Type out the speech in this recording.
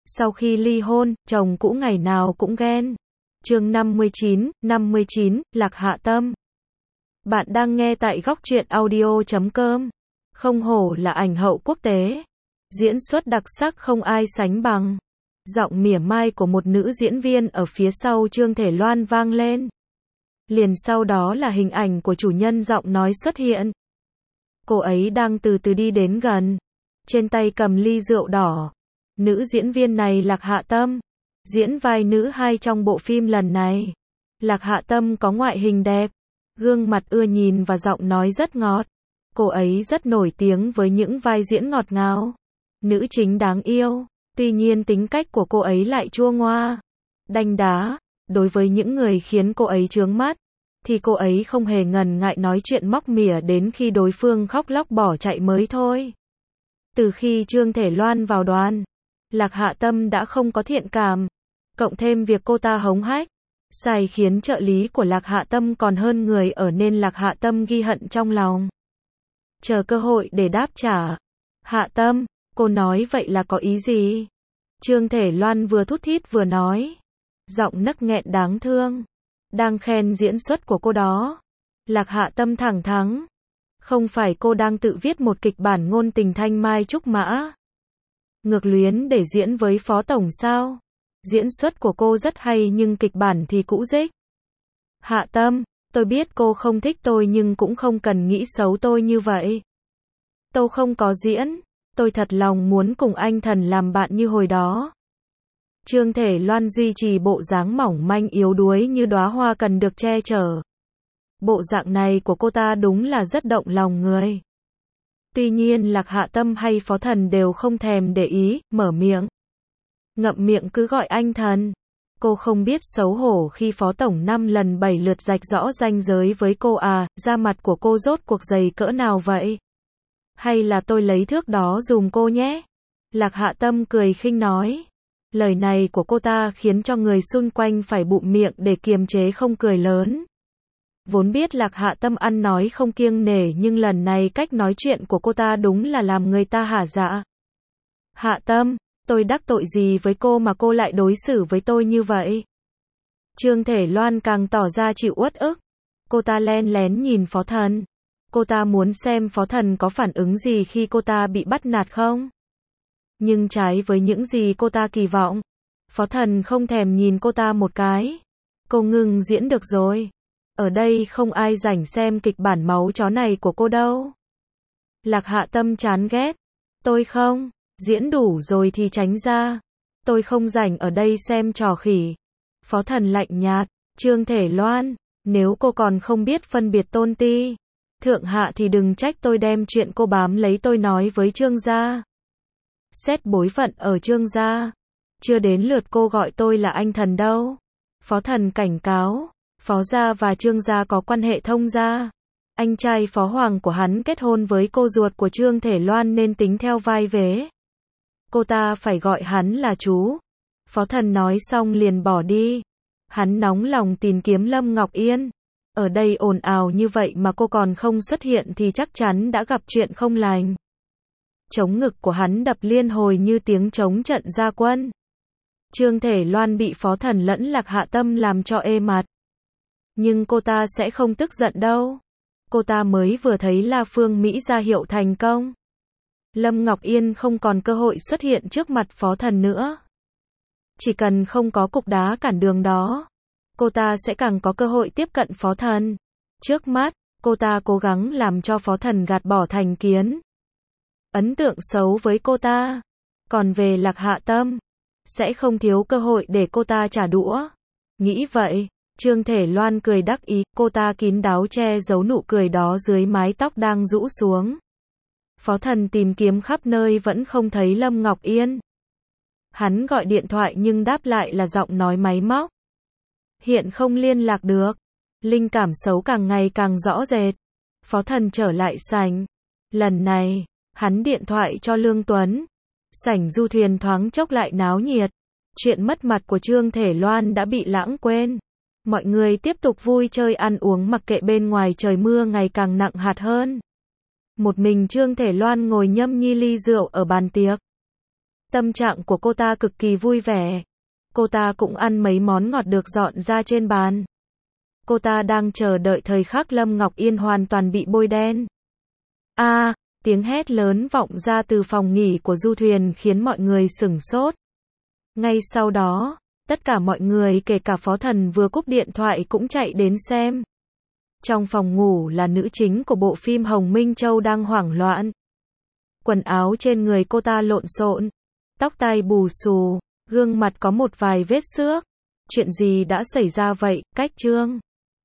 Sau khi ly hôn, chồng cũ ngày nào cũng ghen. Chương 59, Lạc Hạ Tâm. Bạn đang nghe tại góc truyện audio.com. Không hổ là ảnh hậu quốc tế. Diễn xuất đặc sắc không ai sánh bằng. Giọng mỉa mai của một nữ diễn viên ở phía sau Trương Thể Loan vang lên. Liền sau đó là hình ảnh của chủ nhân giọng nói xuất hiện. Cô ấy đang từ từ đi đến gần. Trên tay cầm ly rượu đỏ. Nữ diễn viên này Lạc Hạ Tâm. Diễn vai nữ hai trong bộ phim lần này. Lạc Hạ Tâm có ngoại hình đẹp. Gương mặt ưa nhìn và giọng nói rất ngọt. Cô ấy rất nổi tiếng với những vai diễn ngọt ngào. Nữ chính đáng yêu. Tuy nhiên tính cách của cô ấy lại chua ngoa. Đanh đá. Đối với những người khiến cô ấy chướng mắt. Thì cô ấy không hề ngần ngại nói chuyện móc mỉa đến khi đối phương khóc lóc bỏ chạy mới thôi. Từ khi Trương Thể Loan vào đoàn, Lạc Hạ Tâm đã không có thiện cảm. Cộng thêm việc cô ta hống hách, xài khiến trợ lý của Lạc Hạ Tâm còn hơn người ở nên Lạc Hạ Tâm ghi hận trong lòng. Chờ cơ hội để đáp trả. Hạ Tâm, cô nói vậy là có ý gì? Trương Thể Loan vừa thút thít vừa nói. Giọng nấc nghẹn đáng thương. Đang khen diễn xuất của cô đó. Lạc Hạ Tâm thẳng thắn. Không phải cô đang tự viết một kịch bản ngôn tình thanh mai trúc mã. Ngược luyến để diễn với Phó Tổng sao? Diễn xuất của cô rất hay nhưng kịch bản thì cũ rích. Hạ Tâm, tôi biết cô không thích tôi nhưng cũng không cần nghĩ xấu tôi như vậy. Tôi không có diễn. Tôi thật lòng muốn cùng anh Thần làm bạn như hồi đó. Trương Thể Loan duy trì bộ dáng mỏng manh yếu đuối như đóa hoa cần được che chở. Bộ dạng này của cô ta đúng là rất động lòng người. Tuy nhiên Lạc Hạ Tâm hay Phó Thần đều không thèm để ý, mở miệng. Ngậm miệng cứ gọi anh Thần. Cô không biết xấu hổ khi Phó Tổng 5 lần 7 lượt rạch rõ ranh giới với cô à, da mặt của cô rốt cuộc dày cỡ nào vậy? Hay là tôi lấy thước đó dùm cô nhé? Lạc Hạ Tâm cười khinh nói. Lời này của cô ta khiến cho người xung quanh phải bụm miệng để kiềm chế không cười lớn. Vốn biết Lạc Hạ Tâm ăn nói không kiêng nể nhưng lần này cách nói chuyện của cô ta đúng là làm người ta hả dạ. Hạ Tâm, tôi đắc tội gì với cô mà cô lại đối xử với tôi như vậy? Trương Thể Loan càng tỏ ra chịu uất ức. Cô ta len lén nhìn Phó Thần. Cô ta muốn xem Phó Thần có phản ứng gì khi cô ta bị bắt nạt không? Nhưng trái với những gì cô ta kỳ vọng, Phó Thần không thèm nhìn cô ta một cái. Cô ngừng diễn được rồi. Ở đây không ai rảnh xem kịch bản máu chó này của cô đâu. Lạc Hạ Tâm chán ghét. Tôi không, diễn đủ rồi thì tránh ra. Tôi không rảnh ở đây xem trò khỉ. Phó Thần lạnh nhạt. Trương Thể Loan, nếu cô còn không biết phân biệt tôn ti, thượng hạ thì đừng trách tôi đem chuyện cô bám lấy tôi nói với Trương gia. Xét bối phận ở Trương gia. Chưa đến lượt cô gọi tôi là anh Thần đâu. Phó Thần cảnh cáo. Phó gia và Trương gia có quan hệ thông gia. Anh trai Phó Hoàng của hắn kết hôn với cô ruột của Trương Thể Loan nên tính theo vai vế. Cô ta phải gọi hắn là chú. Phó Thần nói xong liền bỏ đi. Hắn nóng lòng tìm kiếm Lâm Ngọc Yên. Ở đây ồn ào như vậy mà cô còn không xuất hiện thì chắc chắn đã gặp chuyện không lành. Trống ngực của hắn đập liên hồi như tiếng trống trận ra quân. Trương Thể Loan bị Phó Thần lẫn Lạc Hạ Tâm làm cho ê mặt. Nhưng cô ta sẽ không tức giận đâu. Cô ta mới vừa thấy La Phương Mỹ ra hiệu thành công. Lâm Ngọc Yên không còn cơ hội xuất hiện trước mặt Phó Thần nữa. Chỉ cần không có cục đá cản đường đó, cô ta sẽ càng có cơ hội tiếp cận Phó Thần. Trước mắt, cô ta cố gắng làm cho Phó Thần gạt bỏ thành kiến. Ấn tượng xấu với cô ta. Còn về Lạc Hạ Tâm, sẽ không thiếu cơ hội để cô ta trả đũa. Nghĩ vậy, Trương Thể Loan cười đắc ý, cô ta kín đáo che giấu nụ cười đó dưới mái tóc đang rũ xuống. Phó Thần tìm kiếm khắp nơi vẫn không thấy Lâm Ngọc Yên. Hắn gọi điện thoại nhưng đáp lại là giọng nói máy móc. Hiện không liên lạc được. Linh cảm xấu càng ngày càng rõ rệt. Phó Thần trở lại sảnh. Lần này, hắn điện thoại cho Lương Tuấn. Sảnh du thuyền thoáng chốc lại náo nhiệt. Chuyện mất mặt của Trương Thể Loan đã bị lãng quên. Mọi người tiếp tục vui chơi ăn uống mặc kệ bên ngoài trời mưa ngày càng nặng hạt hơn. Một mình Trương Thể Loan ngồi nhâm nhi ly rượu ở bàn tiệc. Tâm trạng của cô ta cực kỳ vui vẻ. Cô ta cũng ăn mấy món ngọt được dọn ra trên bàn. Cô ta đang chờ đợi thời khắc Lâm Ngọc Yên hoàn toàn bị bôi đen. A, tiếng hét lớn vọng ra từ phòng nghỉ của du thuyền khiến mọi người sửng sốt. Ngay sau đó, tất cả mọi người kể cả Phó Thần vừa cúp điện thoại cũng chạy đến xem. Trong phòng ngủ là nữ chính của bộ phim Hồng Minh Châu đang hoảng loạn. Quần áo trên người cô ta lộn xộn, tóc tai bù xù, gương mặt có một vài vết xước. Chuyện gì đã xảy ra vậy, Cách Trương?